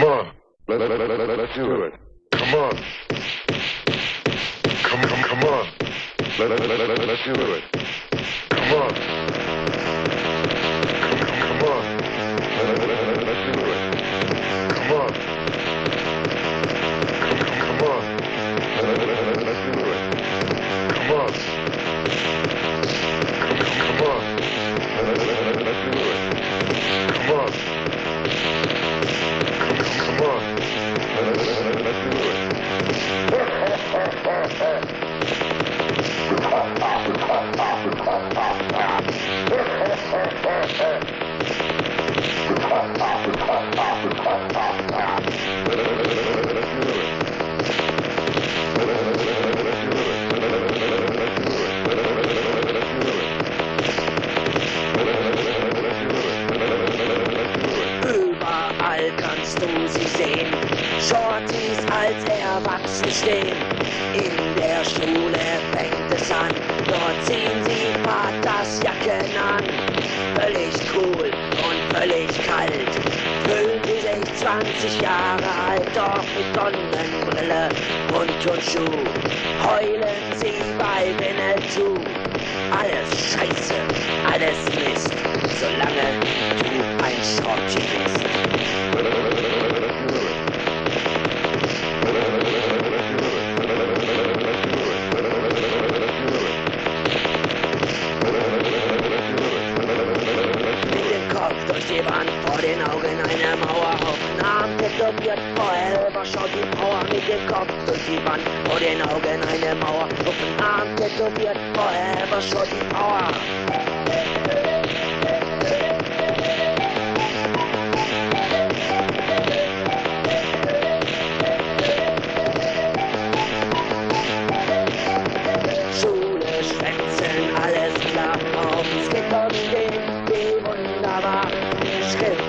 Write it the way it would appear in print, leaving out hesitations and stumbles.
on. Let's do it. Come on. Come on. Let's do it. Come on. Come on. Let's do it. Come on. Come on. Let's do it. Come on. Come on. Let's do it. Come on. Come on. Let's do it. Überall kannst du sie sehen, Shorties als Erwachsene stehen. In der Schule fängt es an, dort ziehen sie Vatersjacken an. Völlig cool und völlig kalt, fühlen sie sich 20 Jahre alt, doch mit Sonnenbrille und Turnschuh heulen sie bei Winnetou. Alles Scheiße, alles Mist, solange du ein Shorty bist. Mit dem Kopf durch die Wand, vor den Augen eine Mauer, auf den Arm tätowiert, vorher war schon die Power. Mit dem Kopf durch die Wand, vor den Augen eine Mauer, auf den Arm tätowiert, vorher war schon die Power. Schule, Schwänzeln, alles klar, auf es geht um den, wie wunderbar. Schrift